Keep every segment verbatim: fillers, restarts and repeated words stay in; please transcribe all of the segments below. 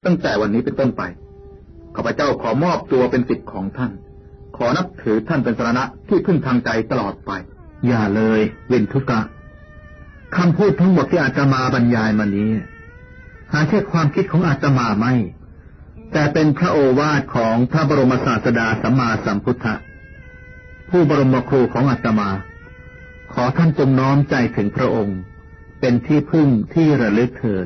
ตั้งแต่วันนี้เป็นต้นไปข้าพเจ้าขอมอบตัวเป็นศิษย์ของท่านขอนับถือท่านเป็นสรณะที่พึ่งทางใจตลอดไปอย่าเลยวินทุกะคำพูดทั้งหมดที่อาตมาบรรยายมานี้หาแค่ความคิดของอาตมาไม่แต่เป็นพระโอวาทของพระบรมศาสดาสัมมาสัมพุทธะผู้บรมครูของอาตมาขอท่านจงน้อมใจถึงพระองค์เป็นที่พึ่งที่ระลึกเถิด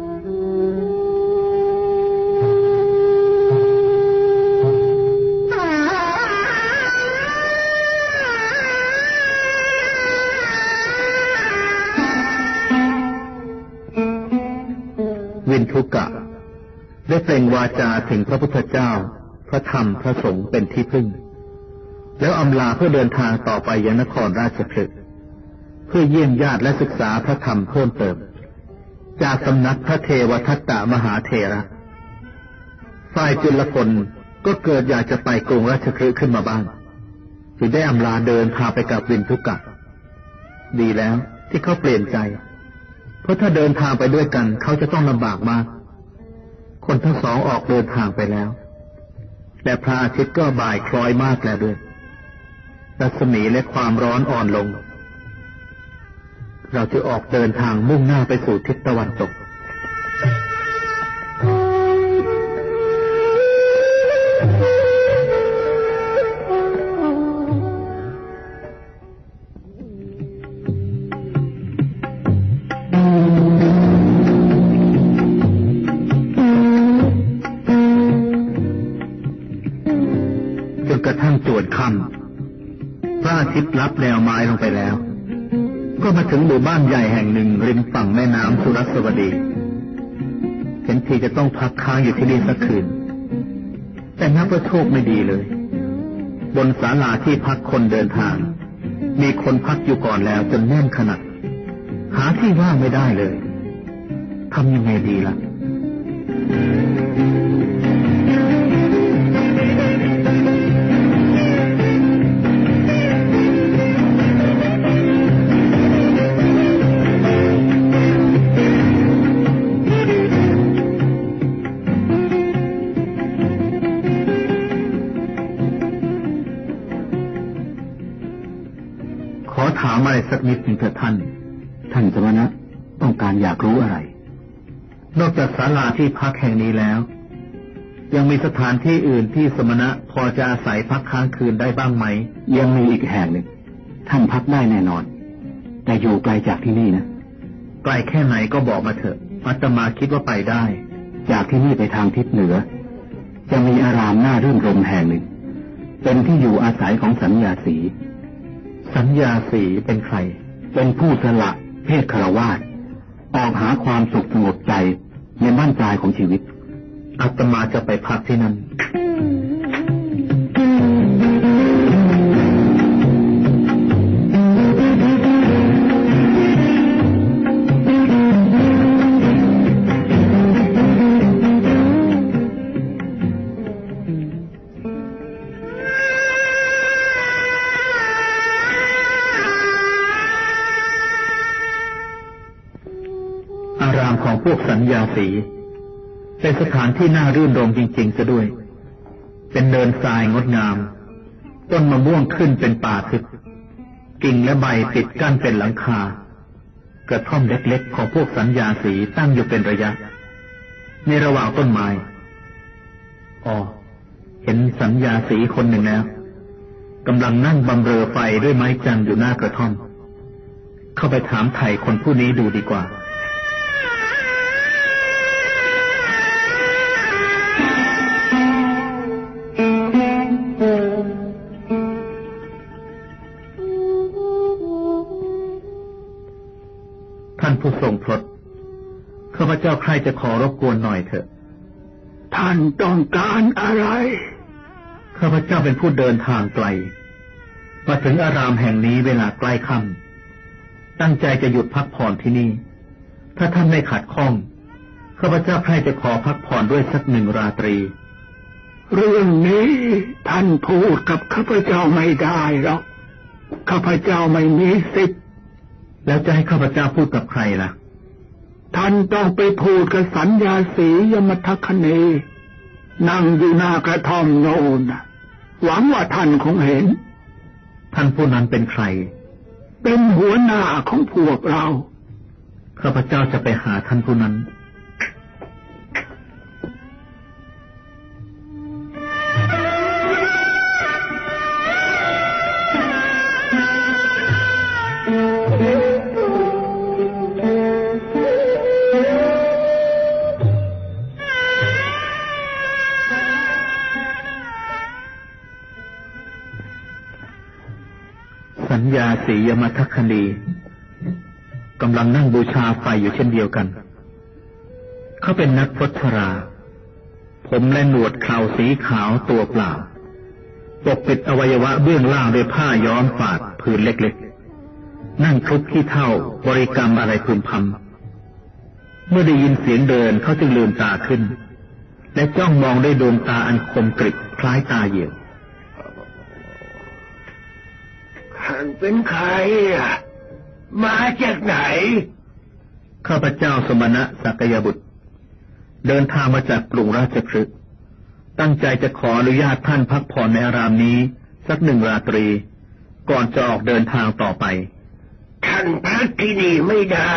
วินทุกะได้เปล่งวาจาถึงพระพุทธเจ้าพระธรรมพระสงฆ์เป็นที่พึ่งแล้วอำลาเพื่อเดินทางต่อไปยังนครราชคฤห์เพื่อเยี่ยมญาติและศึกษาพระธรรมเพิ่มเติมจากสำนักพระเทวทัตตมหาเถระฝ่ายจุลพลก็เกิดอยากจะไปกรุงราชคฤห์ขึ้นมาบ้างจึงได้อำลาเดินทางไปกับวินทุกะดีแล้วที่เขาเปลี่ยนใจเพราะถ้าเดินทางไปด้วยกันเขาจะต้องลำบากมากคนทั้งสองออกเดินทางไปแล้วและพระอาทิตย์ก็บ่ายคล้อยมากแล้วด้วยรัศมีและความร้อนอ่อนลงเราจะออกเดินทางมุ่งหน้าไปสู่ทิศตะวันตกพระอาทิตย์ลับแนวไม้ลงไปแล้วก็มาถึงหมู่บ้านใหญ่แห่งหนึ่งริมฝั่งแม่น้ำสุรสวดีเห็นทีจะต้องพักค้างอยู่ที่นี่สักคืนแต่นับว่าโชคไม่ดีเลยบนศาลาที่พักคนเดินทางมีคนพักอยู่ก่อนแล้วจนแน่นขนาดหาที่ว่างไม่ได้เลยทำยังไงดีล่ะถามอะไรสักนิดหนึ่งเถิดท่านท่านสมณะต้องการอยากรู้อะไรนอกจากศาลาที่พักแห่งนี้แล้วยังมีสถานที่อื่นที่สมณะพอจะอาศัยพักค้างคืนได้บ้างไหมยังมีอีกแห่งหนึ่งท่านพักได้แน่นอนแต่อยู่ไกลจากที่นี่นะไกลแค่ไหนก็บอกมาเถอะอาตมาคิดว่าไปได้จากที่นี่ไปทางทิศเหนือจะมีอารามน่ารื่นรมแห่งหนึ่งเป็นที่อยู่อาศัยของสัญญาสีสัญญาสีเป็นใครเป็นผู้สละเพศฆราวาสออกหาความสุขสงบใจในบ้านปลายของชีวิตอาตมาจะไปพักที่นั่นของพวกสัญญาสีเป็นสถานที่น่ารื่นรมจริงๆซะด้วยเป็นเนินทรายงดงามต้นมะม่วงขึ้นเป็นป่าทึบกิ่งและใบติดกั้นเป็นหลังคากระท่อมเล็กๆของพวกสัญญาสีตั้งอยู่เป็นระยะในระหว่างต้นไม้อ๋อเห็นสัญญาสีคนหนึ่งแล้วกำลังนั่งบำเรอไฟด้วยไม้จันทร์อยู่หน้ากระท่อมเข้าไปถามไถ่คนผู้นี้ดูดีกว่าผู้ทรงพรตข้าพเจ้าใครจะขอรบกวนหน่อยเถอะท่านต้องการอะไรข้าพเจ้าเป็นผู้เดินทางไกลมาถึงอารามแห่งนี้เวลาใกล้ค่ำตั้งใจจะหยุดพักผ่อนที่นี่ถ้าท่านไม่ขัดข้องข้าพเจ้าใครจะขอพักผ่อนด้วยสักหนึ่งราตรีเรื่องนี้ท่านพูดกับข้าพเจ้าไม่ได้หรอกข้าพเจ้าไม่มีสิทธิ์แล้วจะให้ข้าพเจ้าพูดกับใครล่ะท่านต้องไปพูดกับสัญญาสียมทัคคเนนั่งอยู่หน้ากระท่อมโน่นหวังว่าท่านคงเห็นท่านผู้นั้นเป็นใครเป็นหัวหน้าของพวกเราข้าพเจ้าจะไปหาท่านผู้นั้นสัญญาสียมทัคคณีกำลังนั่งบูชาไฟอยู่เช่นเดียวกันเขาเป็นนักพรตราผมและหนวดเคราสีขาวตัวเปล่าปกปิดอวัยวะเบื้องล่างด้วยผ้าย้อมฝาดผืนเล็กๆนั่งคลุกขี้เถ้าบริกรรมอะไรพึมพำเมื่อได้ยินเสียงเดินเขาจึงลืมตาขึ้นและจ้องมองด้วยดวงตาอันคมกริบคล้ายตาเหยี่ยวท่านเป็นใครอ่ะมาจากไหนข้าพเจ้าสมณะสักยบุตรเดินทางมาจากกรุงราชคฤห์ตั้งใจจะขออนุญาตท่านพักผ่อนในอารามนี้สักหนึ่งราตรีก่อนจะออกเดินทางต่อไปท่านพักที่นี่ไม่ได้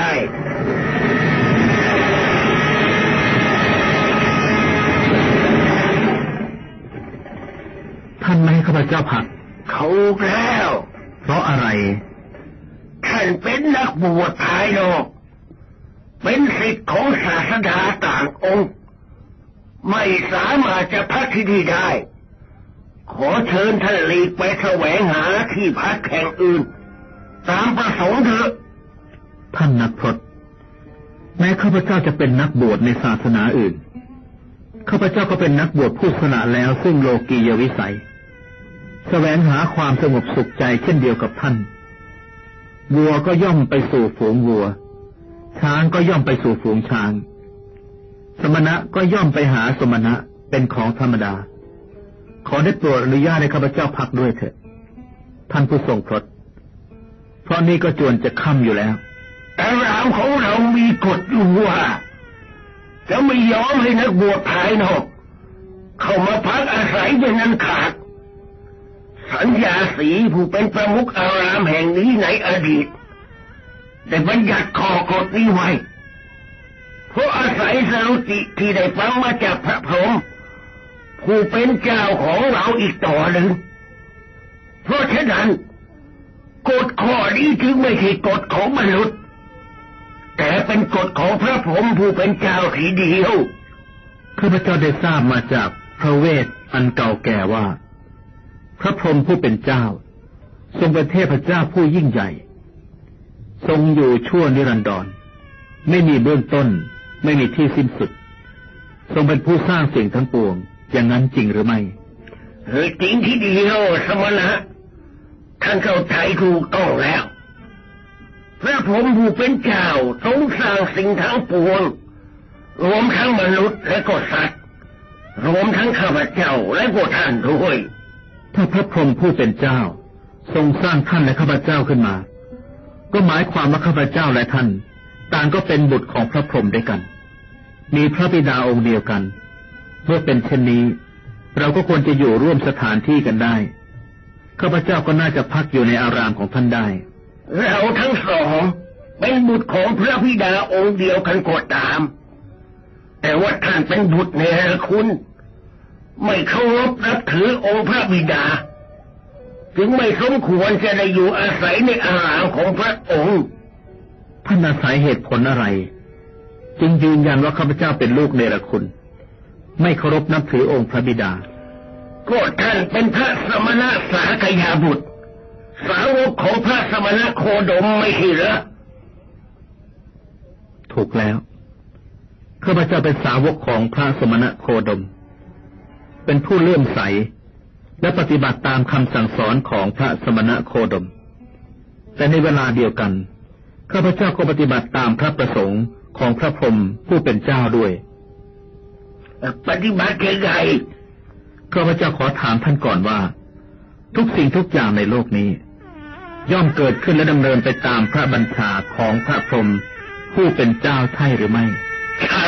ท่านไม่ให้ข้าพเจ้าพักเขาแล้วเพราะอะไรท่านเป็นนักบวชภายนอกเป็นศิษย์ของศาสดาต่างองค์ไม่สามารถจะพักที่นี่ได้ขอเชิญท่านหลีกไปแสวงหาที่พักแห่งอื่นตามประสงค์เถอะท่านนักพรตแม้ข้าพเจ้าจะเป็นนักบวชในศาสนาอื่นข้าพเจ้าก็เป็นนักบวชผู้สละแล้วซึ่งโลกียวิสัยแสวงหาความสงบสุขใจเช่นเดียวกับท่านวัวก็ย่อมไปสู่ฝูงวัวช้างก็ย่อมไปสู่ฝูงช้างสมณะก็ย่อมไปหาสมณะเป็นของธรรมดาขอได้โปรดอนุญาตให้ข้าพเจ้าพักด้วยเถิดท่านผู้ทรงพรตเพราะนี่ก็จวนจะค่ำอยู่แล้วอารามของเรามีกฎอยู่ว่าจะไม่ยอมให้นักบวชภายนอกเข้ามาพักอาศัยเป็นอันขาดสัญญาสีผู้เป็นประมุขอารามแห่งนี้ในอดีตได้บัญญัติข้อกฎนี้ไว้เพราะอาศัยสรุติที่ได้ฟังมาจากพระพรหมผู้เป็นเจ้าของเราอีกต่อหนึ่งเพราะฉะนั้นกฎข้อนี้จึงไม่ใช่กฎของมนุษย์แต่เป็นกฎของพระพรหมผู้เป็นเจ้าทีเดียวข้าพเจ้าได้ทราบมาจากพระเวทอันเก่าแก่ว่าพระพรหมผู้เป็นเจ้าทรงเป็นเทพเจ้าผู้ยิ่งใหญ่ทรงอยู่ชั่วนิรันดรไม่มีเบื้องต้นไม่มีที่สิ้นสุดทรงเป็นผู้สร้างสิ่งทั้งปวงอย่างนั้นจริงหรือไม่เออจริงที่เดียวสมณะท่านเข้าใจถูกต้องแล้วพระพรหมผู้เป็นเจ้าทรงสร้างสิ่งทั้งปวงรวมทั้งมนุษย์และก็สัตว์รวมทั้งข้าพเจ้าและก็ท่านด้วยถ้าพระพรหมผู้เป็นเจ้าทรงสร้างท่านและข้าพเจ้าขึ้นมาก็หมายความว่าข้าพเจ้าและท่านต่างก็เป็นบุตรของพระพรหมด้วยกันมีพระบิดาองค์เดียวกันเมื่อเป็นเช่นนี้เราก็ควรจะอยู่ร่วมสถานที่กันได้ข้าพเจ้าก็น่าจะพักอยู่ในอารามของท่านได้เราทั้งสองเป็นบุตรของพระบิดาองค์เดียวกันก็ตามแต่ว่าท่านเป็นบุตรเนรคุณไม่เคารพนับถือองค์พระบิดาจึงไม่สมควรจะได้อยู่อาศัยในอารามของพระองค์ท่านอาศัยเหตุผลอะไรจึงยืนยันว่าข้าพเจ้าเป็นลูกเนรคุณไม่เคารพนับถือองค์พระบิดาก็ท่านเป็นพระสมณะสากยาบุตรสาวกของพระสมณะโคดมไม่ใช่เหรอถูกแล้วข้าพเจ้าเป็นสาวกของพระสมณะโคดมเป็นผู้เลื่อมใสและปฏิบัติตามคำสั่งสอนของพระสมณะโคดมแต่ในเวลาเดียวกันข้าพเจ้าก็ปฏิบัติตามพระประสงค์ของพระพรหมผู้เป็นเจ้าด้วยปฏิบัติยังไงข้าพเจ้าขอถามท่านก่อนว่าทุกสิ่งทุกอย่างในโลกนี้ย่อมเกิดขึ้นและดำเนินไปตามพระบัญชาของพระพรหมผู้เป็นเจ้าใช่หรือไม่ใช่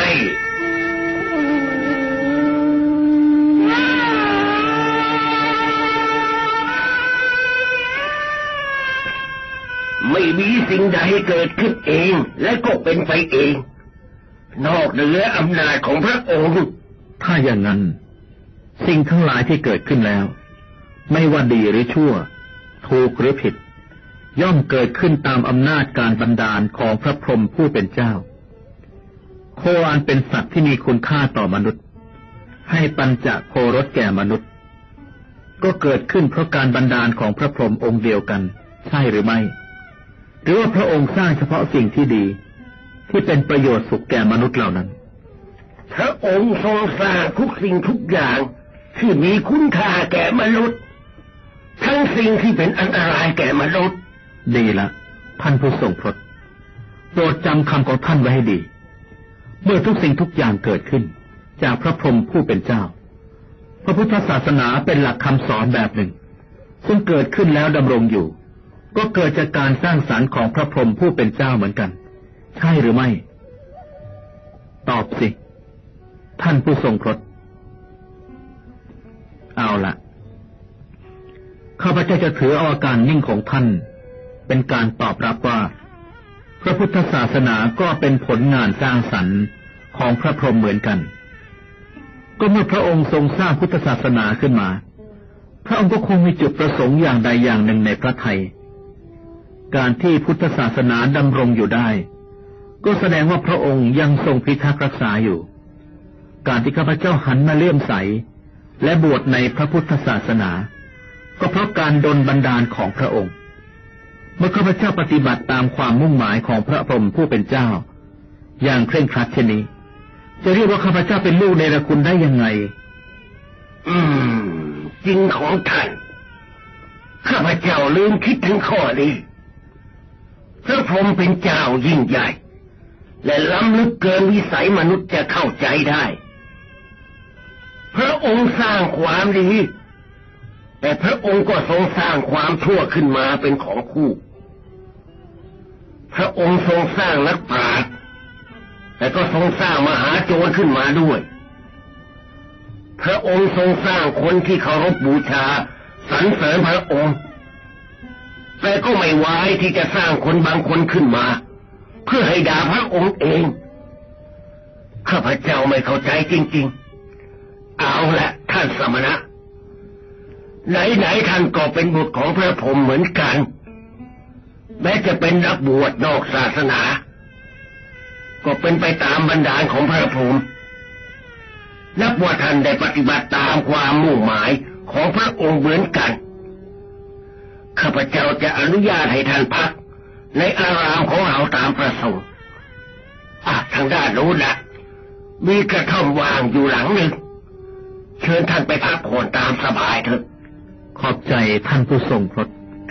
ไม่มีสิ่งใดเกิดขึ้นเองและก็เป็นไปเองนอกเหนืออำนาจของพระองค์ถ้าอย่างนั้นสิ่งทั้งหลายที่เกิดขึ้นแล้วไม่ว่าดีหรือชั่วถูกหรือผิดย่อมเกิดขึ้นตามอำนาจการบันดาลของพระพรหมผู้เป็นเจ้าโคอันเป็นสัตว์ที่มีคุณค่าต่อมนุษย์ให้ปัญจโครสแก่มนุษย์ก็เกิดขึ้นเพราะการบันดาลของพระพรหมองค์เดียวกันใช่หรือไม่หรือว่าพระองค์สร้างเฉพาะสิ่งที่ดีที่เป็นประโยชน์สุขแก่มนุษย์เหล่านั้นพระองค์ทรงสร้างทุกสิ่งทุกอย่างที่มีคุณค่าแก่มนุษย์ทั้งสิ่งที่เป็นอันตรายแก่มนุษย์ดีละท่านผู้ทรงพระโปรดจำคำของท่านไว้ให้ดีเมื่อทุกสิ่งทุกอย่างเกิดขึ้นจากพระพรหมผู้เป็นเจ้าพระพุทธศาสนาเป็นหลักคำสอนแบบหนึ่งซึ่งเกิดขึ้นแล้วดำรงอยู่ก็เกิดจากการสร้างสรรค์ของพระพรหมผู้เป็นเจ้าเหมือนกันใช่หรือไม่ตอบสิท่านผู้ทรงพระเอาละข้าพเจ้าจะถือเอาอาการนิ่งของท่านเป็นการตอบรับว่าพระพุทธศาสนาก็เป็นผลงานสร้างสรรค์ของพระพรหมเหมือนกันก็เมื่อพระองค์ทรงสร้างพุทธศาสนาขึ้นมาพระองค์ก็คงมีจุดประสงค์อย่างใดอย่างหนึ่งในพระทัยการที่พุทธศาสนาดำรงอยู่ได้ก็แสดงว่าพระองค์ยังทรงพิทักษ์รักษาอยู่การที่ข้าพเจ้าหันมาเลื่อมใสและบวชในพระพุทธศาสนาก็เพราะการดลบันดาลของพระองค์เมื่อข้าพเจ้าปฏิบัติตามความมุ่งหมายของพระพรหมผู้เป็นเจ้าอย่างเคร่งครัดเช่นนี้จะเรียกว่าข้าพเจ้าเป็นลูกเนรคุณได้ยังไงอืมจริงของท่านข้าพเจ้าลืมคิดถึงข้อนี้พระพรหมเป็นเจ้ายิ่งใหญ่และล้ำลึกเกินวิสัยมนุษย์จะเข้าใจได้พระองค์สร้างความดีแต่พระองค์ก็ทรงสร้างความชั่วขึ้นมาเป็นของคู่พระองค์ทรงสร้างนักปราชญ์แต่ก็ทรงสร้างมหาโจรขึ้นมาด้วยพระองค์ทรงสร้างคนที่เคารพบูชาสรรเสริญพระองค์แต่ก็ไม่ไว้ที่จะสร้างคนบางคนขึ้นมาเพื่อให้ด่าพระองค์เองข้าพเจ้าไม่เข้าใจจริงๆเอาละท่านสมณะไหนๆท่านก็เป็นบุตรของพระพรหมเหมือนกันแม้จะเป็นนักบวชนอกศาสนาก็เป็นไปตามบันดาลของพระพรหมนับว่าท่านได้ปฏิบัติตามความมุ่งหมายของพระองค์เหมือนกันข้าพเจ้าจะอนุญาตให้ท่านพักในอารามของเราตามประสงค์อ่ะทางด้านโน้นนะมีกระท่อมว่างอยู่หลังหนึ่งเชิญท่านไปพักผ่อนตามสบายเถอะขอบใจท่านผู้ทรงพระ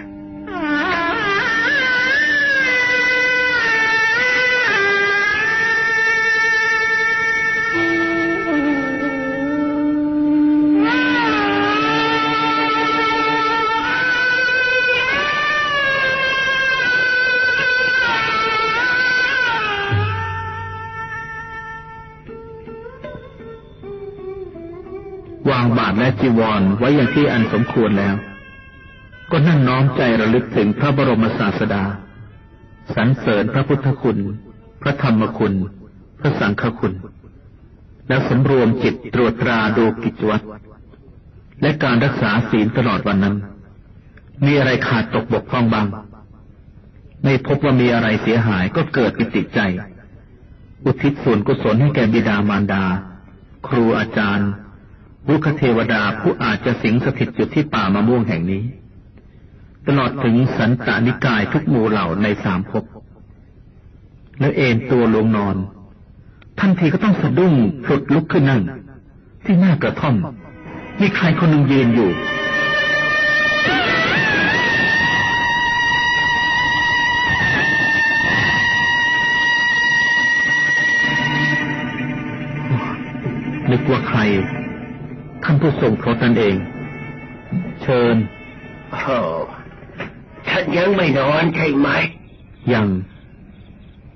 วางบาตรและจีวรไว้อย่างที่อันสมควรแล้วก็นั่งน้อมใจระลึกถึงพระบรมศาสดาสรรเสริญพระพุทธคุณพระธรรมคุณพระสังฆคุณแล้วสำรวมจิตตรวจตราดูกิจวัตรและการรักษาศีลตลอดวันนั้นมีอะไรขาดตกบกพร่องบ้างไม่พบว่ามีอะไรเสียหายก็เกิดปิติใจอุทิศส่วนกุศลให้แก่บิดามารดาครูอาจารย์ลูกเทวดาผู้อาจจะสิงสถิตอยู่ที่ป่ามะม่วงแห่งนี้ตลอดถึงสันตนิกายทุกหมู่เหล่าในสามภพแล้วเอนตัวลงนอนทันทีก็ต้องสะดุ้งพลุดลุกขึ้นนั่งที่หน้ากระท่อมมีใครคนหนึ่งยืนอยู่นึกว่าใครท่านผู้ทรงพระนั่นเองเชิญโอ้ท่านยังไม่นอนใช่ไหมยัง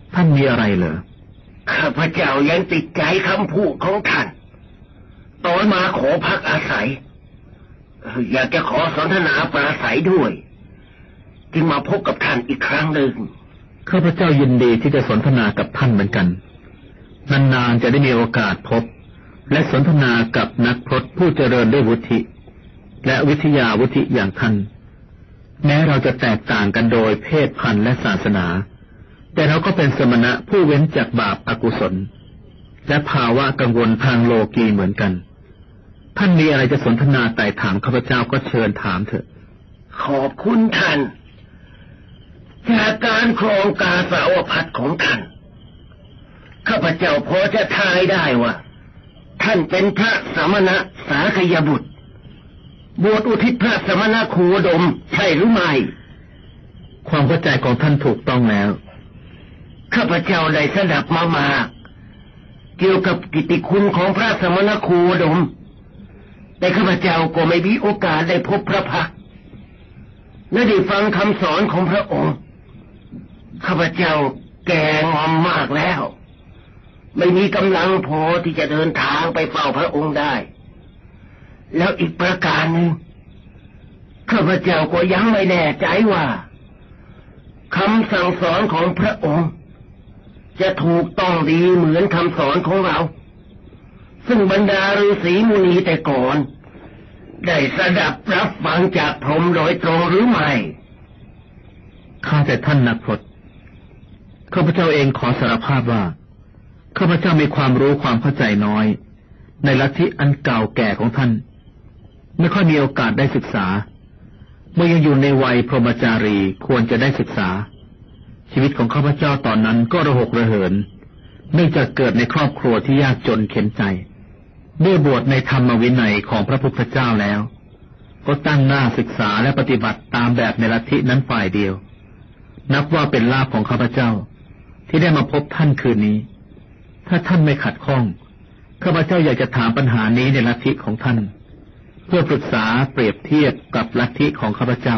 ท่านมีอะไรเหรอข้าพเจ้ายังติดใจคำพูดของท่านตอนมาขอพักอาศัยอยากจะขอสนทนาปราศัยด้วยจึงมาพบกับท่านอีกครั้งหนึ่งข้าพเจ้ายินดีที่จะสนทนากับท่านเหมือนกันนานๆจะได้มีโอกาสพบและสนทนากับนักพรตผู้เจริญด้วยวุฒิและวิทยาวุฒิอย่างท่านแม้เราจะแตกต่างกันโดยเพศพันธุ์และศาสนาแต่เราก็เป็นสมณะผู้เว้นจากบาปอกุศลและภาวะกังวลทางโลกีเหมือนกันท่านมีอะไรจะสนทนาไต่ถามข้าพเจ้าก็เชิญถามเถอะขอบคุณท่านจากการครองกาสาวพัสของท่านข้าพเจ้าพอจะทายได้ว่าท่านเป็นพระสมณะสาคยบุตรบวชอุทิศพระสมณโคดมใช่หรือไม่ความเข้าใจของท่านถูกต้องแล้วข้าพเจ้าได้สดับมามากเกี่ยวกับกิตติคุณของพระสมณโคดมแต่ข้าพเจ้าก็ไม่มีโอกาสได้พบพระพักตร์และได้ฟังคำสอนของพระองค์ข้าพเจ้าแก่งอมมากแล้วไม่มีกำลังพอที่จะเดินทางไปเฝ้าพระองค์ได้แล้วอีกประการหนึ่งข้าพเจ้าก็ยังไม่แน่ใจว่าคำสั่งสอนของพระองค์จะถูกต้องดีเหมือนคำสอนของเราซึ่งบรรดาฤาษีมุนีแต่ก่อนได้สดับรับฟังจากพรหมโดยตรงหรือไม่ข้าแต่ท่านนักพรตข้าพเจ้าเองขอสารภาพว่าข้าพเจ้ามีความรู้ความเข้าใจน้อยในลัทธิอันเก่าแก่ของท่านไม่ค่อยมีโอกาสได้ศึกษาเมื่อยังอยู่ในวัยพรหมจารีควรจะได้ศึกษาชีวิตของข้าพเจ้าตอนนั้นก็ระหกระเหินเนื่องจากเกิดในครอบครัวที่ยากจนเข็ญใจเมื่อบวชในธรรมวินัยของพระพุทธเจ้าแล้วก็ตั้งหน้าศึกษาและปฏิบัติตามแบบในลัทธินั้นฝ่ายเดียวนับว่าเป็นลาภของข้าพเจ้าที่ได้มาพบท่านคืนนี้ถ้าท่านไม่ขัดข้องข้าพเจ้าอยากจะถามปัญหานี้ในลัทธิของท่านเพื่อปรึกษาเปรียบเทียบกับลัทธิของข้าพเจ้า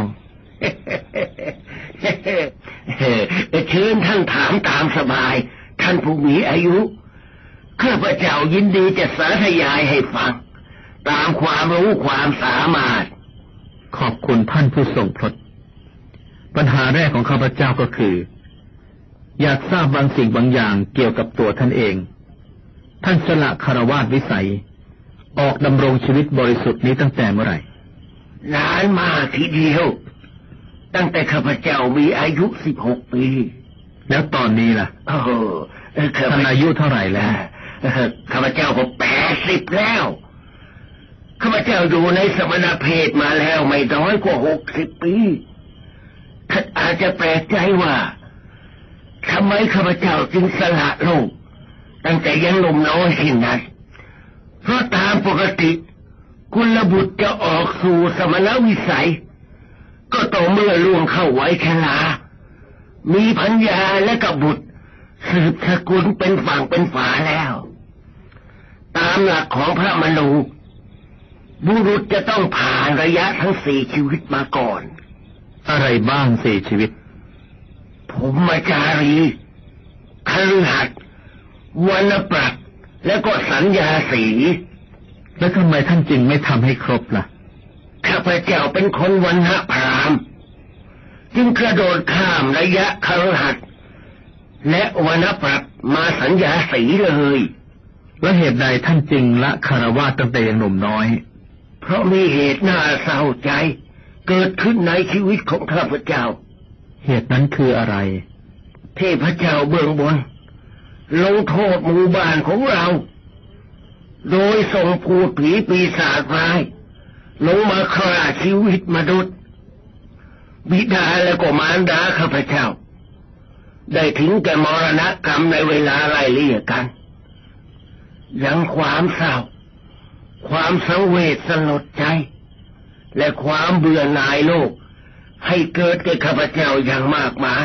เชิญท่านถามตามสบายท่านผู้มีอายุข้าพเจ้ายินดีจะสาธยายให้ฟังตามความรู้ความสามารถขอบคุณท่านผู้ทรงพรตปัญหาแรกของข้าพเจ้าก็คืออยากทราบบางสิ่งบางอย่างเกี่ยวกับตัวท่านเองท่านสละคฤหัสถ์วิสัยออกดำรงชีวิตบริสุทธิ์นี้ตั้งแต่เมื่อไหร่นานมากทีเดียวตั้งแต่ข้าพเจ้ามีอายุสิบหกปีแล้วตอนนี้ล่ะโอ้ท่านอายุเท่าไหร่แล้วข้าพเจ้าก็แปดสิบแล้วข้าพเจ้าอยู่ในสมณเพศมาแล้วไม่น้อยกว่าหกสิบปีท่านอาจจะแปลกใจว่าทำไมข้าพเจ้าจึงสละโลกตั้งแต่ยังหนุ่มน้อยเช่นนั้นเพราะตามปกติกุลบุตรจะออกสู่สมณวิสัยก็ต่อเมื่อล่วงเข้าวัยชรามีภรรยาและกับบุตรสืบสกุลเป็นฝั่งเป็นฝาแล้วตามหลักของพระมนูบุรุษจะต้องผ่านระยะทั้งสี่ชีวิตมาก่อนอะไรบ้างสี่ชีวิตพรหมจารีคฤหัสถ์วรรณปรัชญ์และก็สัญญาสีแล้วทำไมท่านจึงไม่ทำให้ครบล่ะข้าพเจ้าเป็นคนวรรณพราหมณ์จึงกระโดดข้ามระยะคฤหัสถ์และวรรณปรัชญ์มาสัญญาสีเลยแล้วเหตุใดท่านจึงละคฤหัสถ์ตั้งแต่ยังหนุ่มน้อยเพราะมีเหตุน่าเศร้าใจเกิดขึ้นในชีวิตของข้าพเจ้าเหตุนั้นคืออะไรเทพเจ้าเบื้องบนลงโทษหมู่บ้านของเราโดยส่งพูดผีปีศาจร้ายลงมาฆ่าชีวิตมนุษย์บิดาและก็มารดาข้าพเจ้าได้ถึงแก่มรณกรรมในเวลาไล่เลี่ยกันยังความเศร้าความสังเวชสลดใจและความเบื่อหน่ายโลกให้เกิดแก่ข้าพเจ้าอย่างมากมาย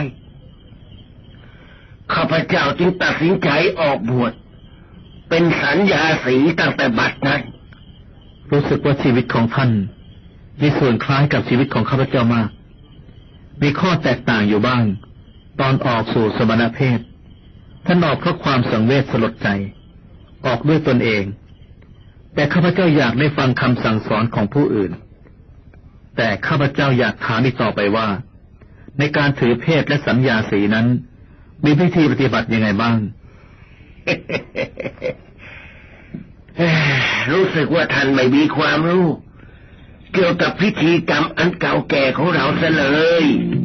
ข้าพเจ้าจึงตัดสินใจออกบวชเป็นสัญญาสีตั้งแต่บัดนั้นรู้สึกว่าชีวิตของท่านมีส่วนคล้ายกับชีวิตของข้าพเจ้ามากมีข้อแตกต่างอยู่บ้างตอนออกสู่สมณเพศท่านออกเพราะความสังเวชสลดใจออกด้วยตนเองแต่ข้าพเจ้าอยากได้ฟังคำสั่งสอนของผู้อื่นแต่ข้าพเจ้าอยากถามอีกต่อไปว่าในการถือเพศและสัญญาสีนั้นมีพิธีปฏิบัติยังไงบ้างรู้สึกว่าท่านไม่มีความรู้เกี่ยวกับพิธีกรรมอันเก่าแก่ของเราซะเลย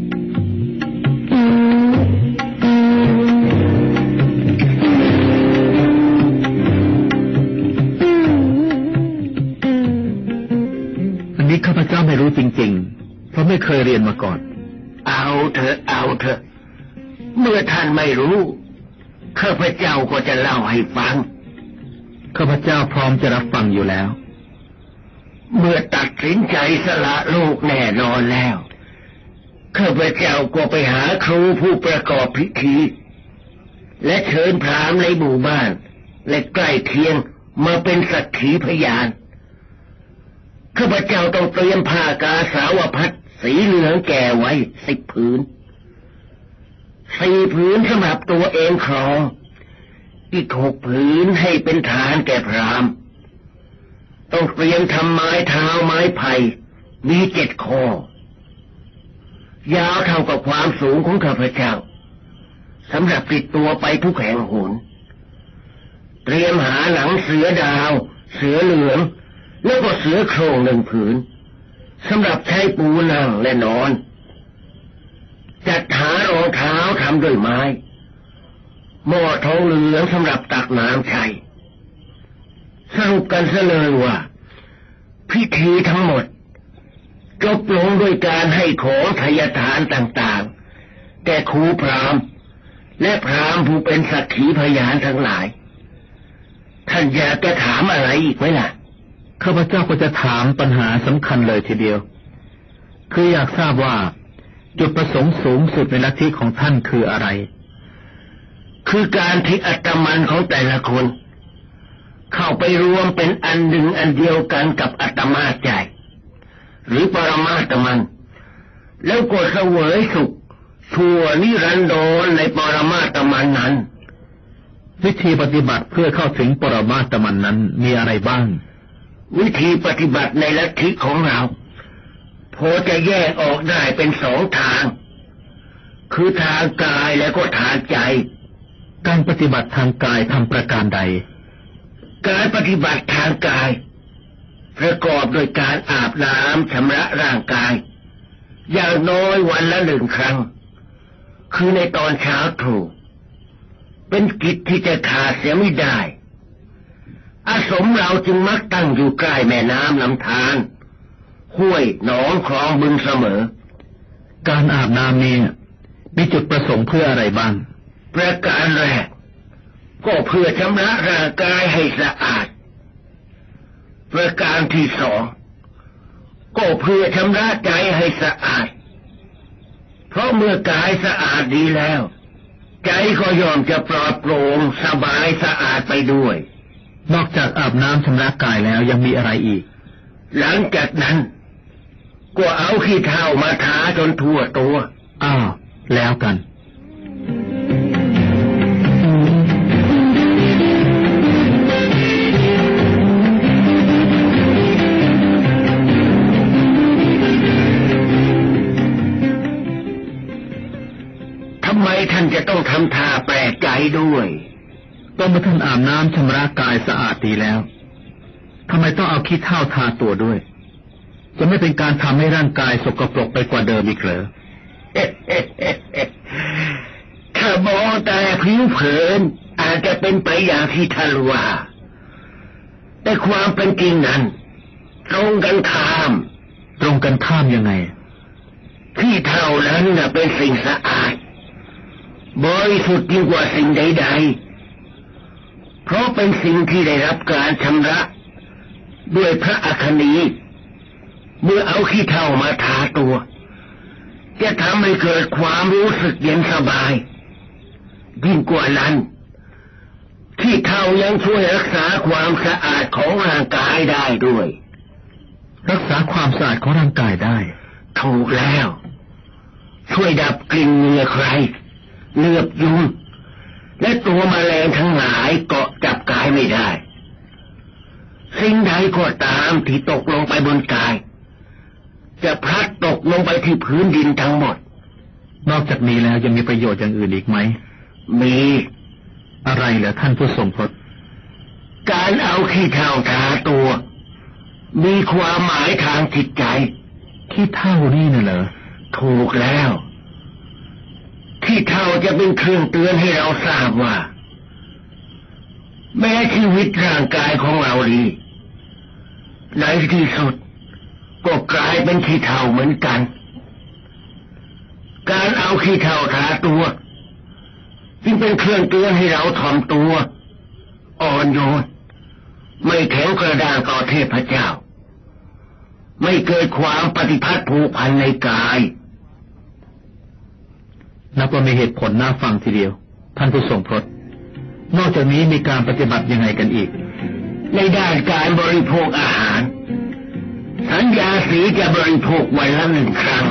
อันนี้ข้าพเจ้าไม่รู้จริงๆเพราะไม่เคยเรียนมาก่อนเอาเถอะเอาเถอะเมื่อท่านไม่รู้ข้าพเจ้าก็จะเล่าให้ฟังข้าพเจ้าพร้อมจะรับฟังอยู่แล้วเมื่อตัดสินใจสละโลกแน่นอนแล้วข้าพเจ้าก็ไปหาครูผู้ประกอบพิธีและเชิญพราหมณ์ในหมู่บ้านและใกล้เคียงมาเป็นสักขีพยานข้าพเจ้าต้องเตรียมผ้ากาสาวพัสสีเหลืองแก่ไว้สิบผืนสี่ผืนสำหรับตัวเองครองอีกหกผืนให้เป็นฐานแก่พราหมณ์ต้องเตรียมทำไม้เท้าไม้ไผ่มีเจ็ดข้อยาวเท่ากับความสูงของข้าพเจ้าสำหรับติดตัวไปทุกแห่งหนเตรียมหาหนังเสือดาวเสือเหลืองแล้วก็เสือโคร่งหนึ่งผืนสำหรับใช้ปูนั่งและนอนจัดหารองเท้าทำด้วยไม้หม้อทองเหลืองสำหรับตักน้ำใช้สรุปกันซะเลยว่าพิธีทั้งหมดจบลงด้วยการให้ของทายทานต่างๆแก่ครูพราหมณ์และพราหมณ์ผู้เป็นสักขีพยานทั้งหลายท่านอยากจะถามอะไรอีกไหมล่ะข้าพเจ้าก็จะถามปัญหาสำคัญเลยทีเดียวคืออยากทราบว่าจุดประสงค์สูงสุดในลัทธิของท่านคืออะไรคือการที่อัตมันของแต่ละคนเข้าไปรวมเป็นอันหนึ่งอันเดียวกันกับอัตมาใจหรือปรมาตมันแล้วก็เสวยสุขชั่วนิรันดรในปรมาตมันนั้นวิธีปฏิบัติเพื่อเข้าถึงปรมาตมันนั้นมีอะไรบ้างวิธีปฏิบัติในลัทธิของเราพอจะแยกออกได้เป็นสองทางคือทางกายและก็ทางใจการปฏิบัติทางกายทำประการใดการปฏิบัติทางกายประกอบโดยการอาบน้ำชำระร่างกายอย่างน้อยวันละหนึ่งครั้งคือในตอนเช้าตรู่เป็นกิจที่จะขาดเสียไม่ได้อาสมเราจึงมักตั้งอยู่ใกล้แม่น้ำลำธารห้วยหนองคลองบึงเสมอการอาบน้ำนี้มีจุดประสงค์เพื่ออะไรบ้างประการแรกก็เพื่อชำระร่างกายให้สะอาดประการที่สองก็เพื่อชำระใจให้สะอาดเพราะเมื่อกายสะอาดดีแล้วใจก็ย่อมจะปลอดโปร่งสบายสะอาดไปด้วยนอกจากอาบน้ำชำระกายแล้วยังมีอะไรอีกหลังจากนั้นก็เอาขี้เถ้ามาทาจนทั่วตัวอ้าวแล้วกันทำไมท่านจะต้องทำท่าแปลกใจด้วยก็เมื่อท่านอาบน้ำชำระกายสะอาดดีแล้วทำไมต้องเอาขี้เถ้าทาตัวด้วยจะไม่เป็นการทำให้ร่างกายสกปรกไปกว่าเดิมอีกเหรอถ้ามองแต่ผิวเผินอาจจะเป็นไปอย่างที่ท่านว่าแต่ความเป็นจริงนั้นตรงกันข้ามตรงกันข้ามยังไงขี้เถ้านั้นน่ะเป็นสิ่งสะอาดบริสุทธิ์ยิ่งกว่าสิ่งใดๆเพราะเป็นสิ่งที่ได้รับการชำระด้วยพระอคนีเมื่อเอาขี้เถ้ามาทาตัวจะทำให้เกิดความรู้สึกเย็นสบายยิ่งกว่านั้นขี้เถ้ายังช่วยรักษาความสะอาดของร่างกายได้ด้วยรักษาความสะอาดของร่างกายได้ถูกแล้ว ช่วยดับกลิ่นเหงื่อใครเลือบยุงและตัวแมลงทั้งหลายเกาะจับกายไม่ได้สิ่งใดก็ตามที่ตกลงไปบนกายจะพลัดตกลงไปที่พื้นดินทั้งหมดนอกจากนี้แล้วยังมีประโยชน์อย่างอื่นอีกไหมมีอะไรเหรอท่านผู้ทรงพระการเอาขี้เถ้าทาตัวมีความหมายทางจิตใจขี้เถ้านี่น่ะเหรอถูกแล้วขี้เถ้าจะเป็นเครื่องเตือนให้เราทราบว่าแม้ชีวิตร่างกายของเราดีในที่สุดก็กลายเป็นขี้เถ้าเหมือนกันการเอาขี้เถ้าทาตัวจึงเป็นเครื่องเตือนให้เราถ่อมตัวอ่อนโยนไม่แข็งกระด้างต่อเทพเจ้าไม่เกิดความปฏิพัทธ์ผูกพันในกายนับว่ามีเหตุผลน่าฟังทีเดียวท่านผู้ทรงพระนอกจากนี้มีการปฏิบัติยังไงกันอีกในด้านการบริโภคอาหารสัญญาสีจะบริโภควันละหนึ่งครั้ง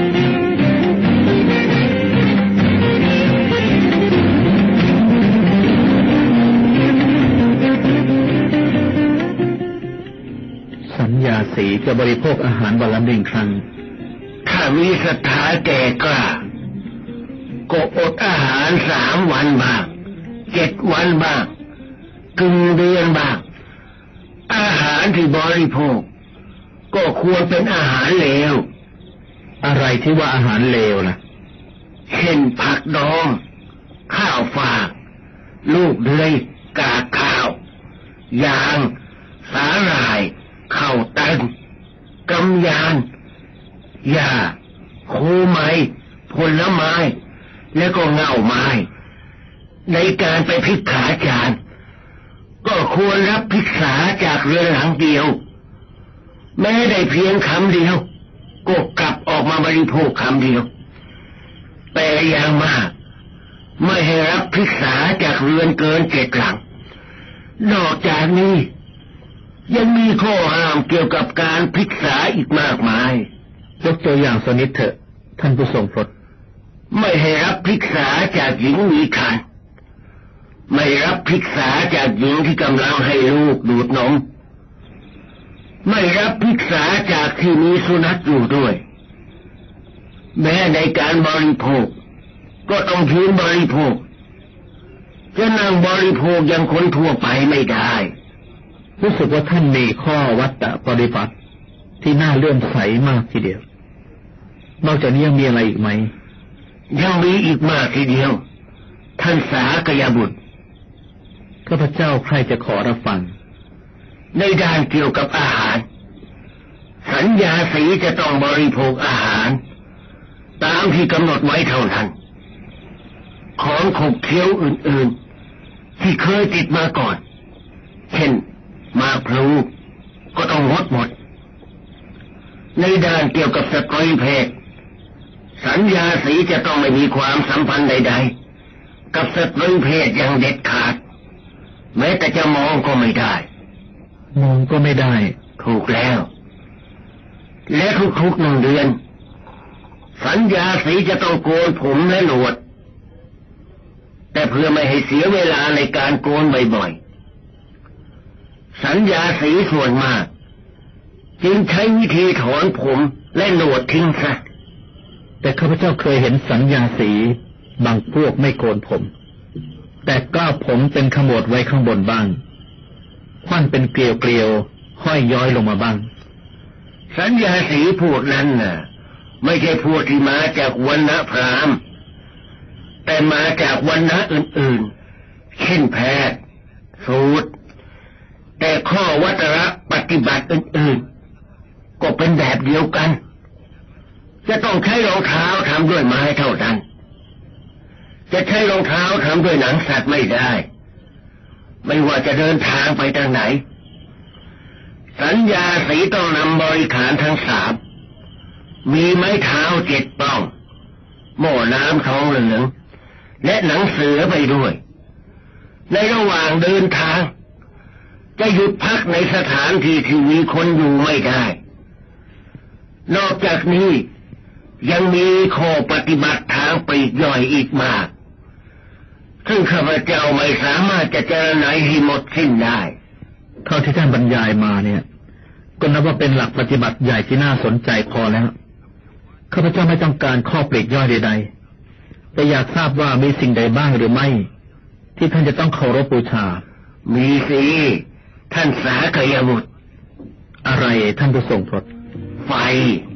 สัญญาสีจะบริโภคอาหารวันละหนึ่งครั้งถ้ามีศรัทธาแก่กล้าก็อดอาหารสามวันบ้างเจ็ดวันบ้างกึ่งเดือนบ้างอาหารที่บริโภคก็ควรเป็นอาหารเลวอะไรที่ว่าอาหารเลวล่ะเช่นผักดองข้าวฝากลูกเดือยกากข้าวยางสาหร่ายข้าวตันกำยานหญ้าโคไม้ผลไม้และก็เง่าไม้ในการไปภิกขาจารย์ก็ควรรับภิกษาจากเรือนหลังเดียวแม้ได้เพียงคำเดียวก็กลับออกมาบริโภคคำเดียวแต่อย่างมากไม่ให้รับภิกษาจากเรือนเกินเจ็ดหลังนอกจากนี้ยังมีข้อห้ามเกี่ยวกับการภิกษาอีกมากมายยกตัวอย่างสักนิดเถอะท่านผู้ทรงพระไม่ให้รับภิกษาจากหญิงมีครรภ์ไม่รับภิกษาจากหญิงที่กำลังให้ลูกดูดนมไม่รับภิกษาจากที่มีสุนัขอยู่ด้วยแม้ในการบริโภคก็ต้องยืนบริโภคจะนั่งบริโภคอย่างคนทั่วไปไม่ได้รู้สึกว่าท่านมีข้อวัดปฏิบัติที่น่าเลื่อมใสมากทีเดียวนอกจากนี้ยังมีอะไรอีกไหมยังมีอีกมากทีเดียวท่านสากยบุตรข้าพเจ้าใครจะขอรับฟังในด้านเกี่ยวกับอาหารสัญญาสีจะต้องบริโภคอาหารตามที่กำหนดไว้เท่านั้นของขบเคี้ยวอื่นๆที่เคยติดมาก่อนเช่นมาพลูก็ต้องงดหมดในด้านเกี่ยวกับสตรีเพศสัญญาสีจะต้องไม่มีความสัมพันธ์ใดๆกับสตรีเพศอย่างเด็ดขาดแม้แต่จะมองก็ไม่ได้มองก็ไม่ได้ถูกแล้วและทุกๆหนึ่งเดือนสัญญาสีจะต้องโกนผมและหนวดแต่เพื่อไม่ให้เสียเวลาในการโกนบ่อยๆสัญญาสีส่วนมากจึงใช้วิธีถอนผมและหนวดทิ้งซะแต่ข้าพเจ้าเคยเห็นสัญญาสีบางพวกไม่โกนผมแต่ก้าวผมเป็นขมวดไว้ข้างบนบ้างควันเป็นเกลียวเกลียวห้อยย้อยลงมาบ้างสัญญาสีพวกนั้นน่ะไม่ใช่พวกที่มาจากวรรณะพราหมณ์แต่มาจากวรรณะอื่นๆเช่นแพทย์สูตรแต่ข้อวัตระปฏิบัติอื่นๆก็เป็นแบบเดียวกันจะต้องใช้รองเท้าทำด้วยไม้เท่านั้นจะใช้รองเท้าทำด้วยหนังสัตว์ไม่ได้ไม่ว่าจะเดินทางไปทางไหนสัญญาสีต้องนำบริขารทั้งสามมีไม้เท้าเจ็ดปล้องหม้อน้ำทองเหลืองและหนังเสือไปด้วยในระหว่างเดินทางจะหยุดพักในสถานที่ที่มีคนอยู่ไม่ได้นอกจากนี้ยังมีข้อปฏิบัติทางปลีกย่อยอีกมากซึ่งข้าพเจ้าไม่สามารถจะเจรไนให้หมดสิ้นได้เท่าที่ท่านบรรยายมาเนี่ยก็นับว่าเป็นหลักปฏิบัติใหญ่ที่น่าสนใจพอแล้วข้าพเจ้าไม่ต้องการข้อปลีกย่อยใดๆแต่อยากทราบว่ามีสิ่งใดบ้างหรือไม่ที่ท่านจะต้องเคารพบูชามีสิท่านสากยบุตรอะไรท่านผู้ทรงพระไฟ